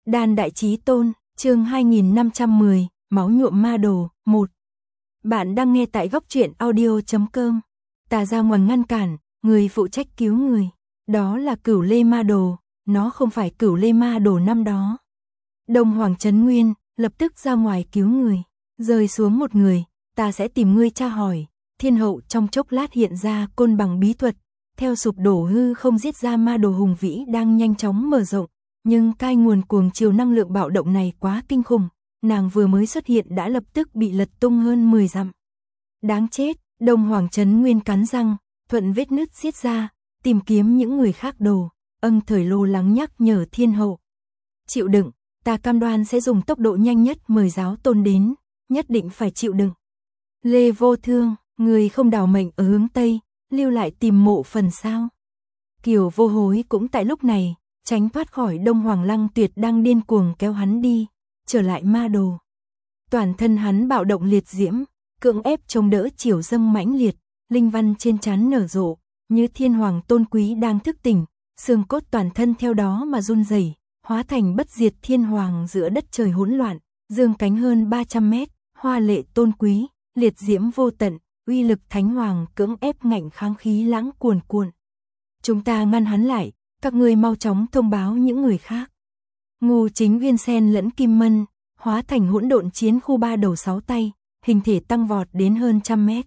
Đan Đại Chí Tôn, chương 2510, Máu nhuộm ma đồ, 1. Bạn đang nghe tại góc truyện audio.com. Ta ra ngoài ngăn cản, người phụ trách cứu người. Đó là Cửu Lê Ma Đồ, nó không phải Cửu Lê Ma Đồ năm đó. Đông Hoàng Trấn Nguyên, lập tức ra ngoài cứu người. Rơi xuống một người, ta sẽ tìm ngươi tra hỏi. Thiên hậu trong chốc lát hiện ra côn bằng bí thuật. Theo sụp đổ hư không giết ra ma đồ hùng vĩ đang nhanh chóng mở rộng. Nhưng cai nguồn cuồng chiều năng lượng bạo động này quá kinh khủng, nàng vừa mới xuất hiện đã lập tức bị lật tung hơn 10 dặm. Đáng chết, Đông Hoàng Trấn Nguyên cắn răng, thuận vết nứt xiết ra, tìm kiếm những người khác đồ, Thời lo lắng nhắc nhở Thiên hậu. Chịu đựng, ta cam đoan sẽ dùng tốc độ nhanh nhất mời giáo tôn đến, nhất định phải chịu đựng. Lê Vô Thương, người không đào mệnh ở hướng Tây, lưu lại tìm mộ phần sao. Kiều Vô Hối cũng tại lúc này, tránh thoát khỏi Đông Hoàng Lăng Tuyệt đang điên cuồng kéo hắn đi, trở lại ma đồ. Toàn thân hắn bạo động liệt diễm, cưỡng ép chống đỡ chiều dâng mãnh liệt, linh văn trên trán nở rộ, như thiên hoàng tôn quý đang thức tỉnh, xương cốt toàn thân theo đó mà run rẩy, hóa thành bất diệt thiên hoàng giữa đất trời hỗn loạn, dương cánh hơn 300 mét, hoa lệ tôn quý, liệt diễm vô tận, uy lực thánh hoàng cưỡng ép ngạnh kháng khí lãng cuồn cuộn. Chúng ta ngăn hắn lại, các ngươi mau chóng thông báo những người khác. Ngô Chính Uyên sen lẫn Kim Mân, hóa thành hỗn độn chiến khu 3 đầu 6 tay, hình thể tăng vọt đến hơn 100 mét.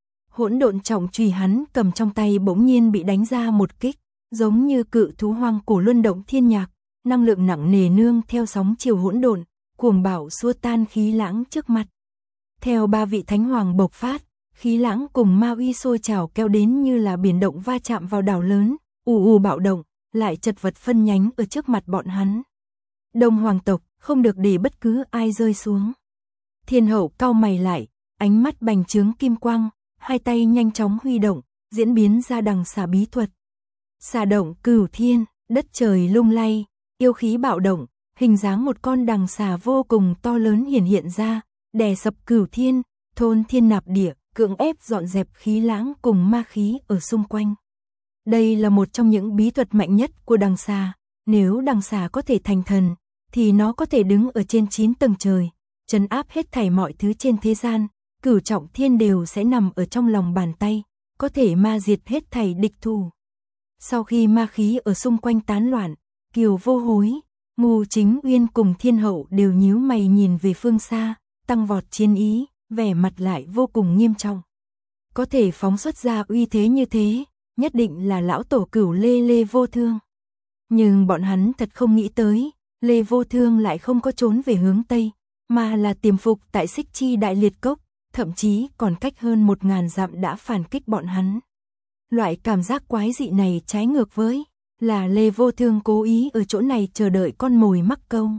Hỗn độn trọng chùy hắn cầm trong tay bỗng nhiên bị đánh ra một kích, giống như cự thú hoang cổ luân động thiên nhạc, năng lượng nặng nề nương theo sóng chiều hỗn độn, cuồng bạo xua tan khí lãng trước mặt. Theo ba vị thánh hoàng bộc phát, khí lãng cùng ma uy sôi trào kéo đến như là biển động va chạm vào đảo lớn, ù ù bạo động, lại chật vật phân nhánh ở trước mặt bọn hắn. Đông hoàng tộc không được để bất cứ ai rơi xuống. Thiên hậu cau mày lại, ánh mắt bành trướng kim quang, hai tay nhanh chóng huy động, diễn biến ra đằng xà bí thuật. Xà động cửu thiên, đất trời lung lay, yêu khí bạo động, hình dáng một con đằng xà vô cùng to lớn hiển hiện ra, đè sập cửu thiên, thôn thiên nạp địa, cưỡng ép dọn dẹp khí lãng cùng ma khí ở xung quanh. Đây là một trong những bí thuật mạnh nhất của đằng xà, nếu đằng xà có thể thành thần, thì nó có thể đứng ở trên 9 tầng trời, trấn áp hết thảy mọi thứ trên thế gian, cửu trọng thiên đều sẽ nằm ở trong lòng bàn tay, có thể ma diệt hết thảy địch thù. Sau khi ma khí ở xung quanh tán loạn, Kiều Vô Hối, Ngô Chính Uyên cùng Thiên hậu đều nhíu mày nhìn về phương xa, tăng vọt chiến ý, vẻ mặt lại vô cùng nghiêm trọng. Có thể phóng xuất ra uy thế như thế, nhất định là lão tổ Cửu Lê Vô Thương. Nhưng bọn hắn thật không nghĩ tới, Lê Vô Thương lại không có trốn về hướng Tây, mà là tiềm phục tại Xích Chi Đại Liệt Cốc, thậm chí còn cách hơn 1000 dặm đã phản kích bọn hắn. Loại cảm giác quái dị này trái ngược với, là Lê Vô Thương cố ý ở chỗ này chờ đợi con mồi mắc câu.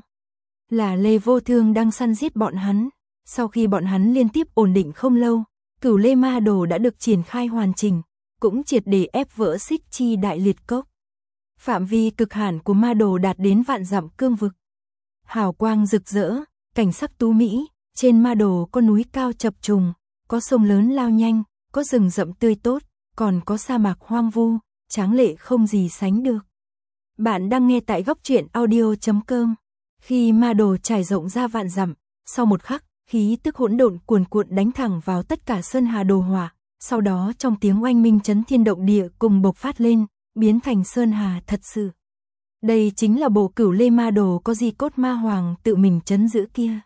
Là Lê Vô Thương đang săn giết bọn hắn, sau khi bọn hắn liên tiếp ổn định không lâu, Cửu Lê Ma Đồ đã được triển khai hoàn chỉnh, cũng triệt để ép vỡ Xích Chi Đại Liệt Cốc. Phạm vi cực hạn của ma đồ đạt đến vạn dặm cương vực. Hào quang rực rỡ, cảnh sắc tú mỹ, trên ma đồ có núi cao chập trùng, có sông lớn lao nhanh, có rừng rậm tươi tốt, còn có sa mạc hoang vu, tráng lệ không gì sánh được. Bạn đang nghe tại góc truyện audio.com. Khi ma đồ trải rộng ra vạn dặm, sau một khắc, khí tức hỗn độn cuồn cuộn đánh thẳng vào tất cả sơn hà đồ hỏa, sau đó trong tiếng oanh minh chấn thiên động địa cùng bộc phát lên, biến thành sơn hà thật sự. Đây chính là bộ Cửu Lê Ma Đồ có di cốt ma hoàng tự mình trấn giữ kia.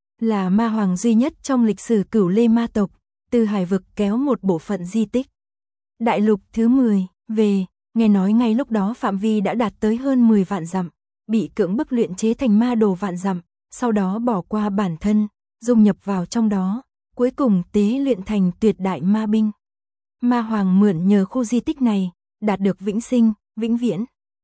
Là ma hoàng duy nhất trong lịch sử Cửu Lê Ma tộc, từ hải vực kéo một bộ phận di tích. Đại lục thứ 10, về, nghe nói ngay lúc đó phạm vi đã đạt tới hơn 10 vạn dặm, bị cưỡng bức luyện chế thành ma đồ vạn dặm, sau đó bỏ qua bản thân, dung nhập vào trong đó, cuối cùng tế luyện thành tuyệt đại ma binh. Ma hoàng mượn nhờ khu di tích này, đạt được vĩnh sinh, vĩnh viễn.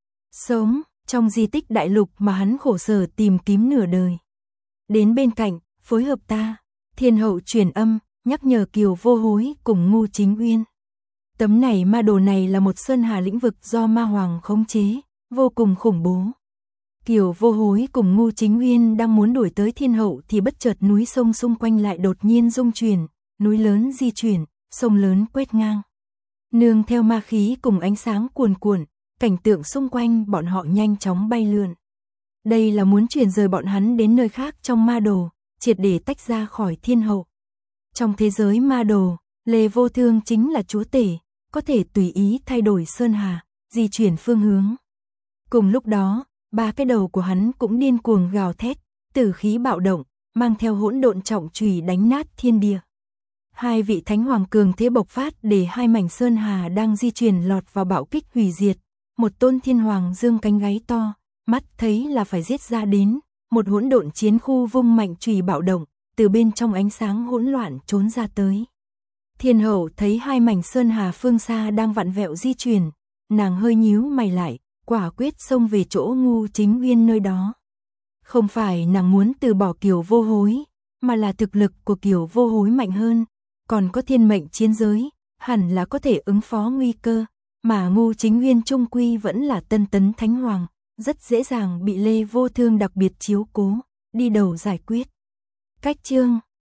Sống trong di tích đại lục mà hắn khổ sở tìm kiếm nửa đời. Đến bên cạnh, phối hợp ta, Thiên hậu truyền âm, nhắc nhở Kiều Vô Hối cùng Ngô Chính Uyên. Tấm này ma đồ này là một sơn hà lĩnh vực do ma hoàng khống chế, vô cùng khủng bố. Kiều Vô Hối cùng Ngô Chính Uyên đang muốn đuổi tới Thiên hậu thì bất chợt núi sông xung quanh lại đột nhiên rung chuyển, núi lớn di chuyển, sông lớn quét ngang. Nương theo ma khí cùng ánh sáng cuồn cuộn, cảnh tượng xung quanh bọn họ nhanh chóng bay lượn. Đây là muốn chuyển rời bọn hắn đến nơi khác trong ma đồ, triệt để tách ra khỏi thiên hậu. Trong thế giới ma đồ, Lê Vô Thương chính là chúa tể, có thể tùy ý thay đổi sơn hà, di chuyển phương hướng. Cùng lúc đó, ba cái đầu của hắn cũng điên cuồng gào thét, tử khí bạo động, mang theo hỗn độn trọng chùy đánh nát thiên địa. Hai vị thánh hoàng cường thế bộc phát để hai mảnh sơn hà đang di chuyển lọt vào bạo kích hủy diệt. Một tôn thiên hoàng dương cánh gáy to, mắt thấy là phải giết ra đến, một hỗn độn chiến khu vung mạnh chùy bạo động, từ bên trong ánh sáng hỗn loạn trốn ra tới. Thiên hậu thấy hai mảnh sơn hà phương xa đang vặn vẹo di chuyển, nàng hơi nhíu mày lại, quả quyết xông về chỗ Ngưu Chính Uyên nơi đó. Không phải nàng muốn từ bỏ Kiều Vô Hối, mà là thực lực của Kiều Vô Hối mạnh hơn, còn có thiên mệnh chiến giới, hẳn là có thể ứng phó nguy cơ, mà Ngưu Chính Uyên trung quy vẫn là tân tấn thánh hoàng, rất dễ dàng bị Lê Vô Thương đặc biệt chiếu cố, đi đầu giải quyết. Cách chương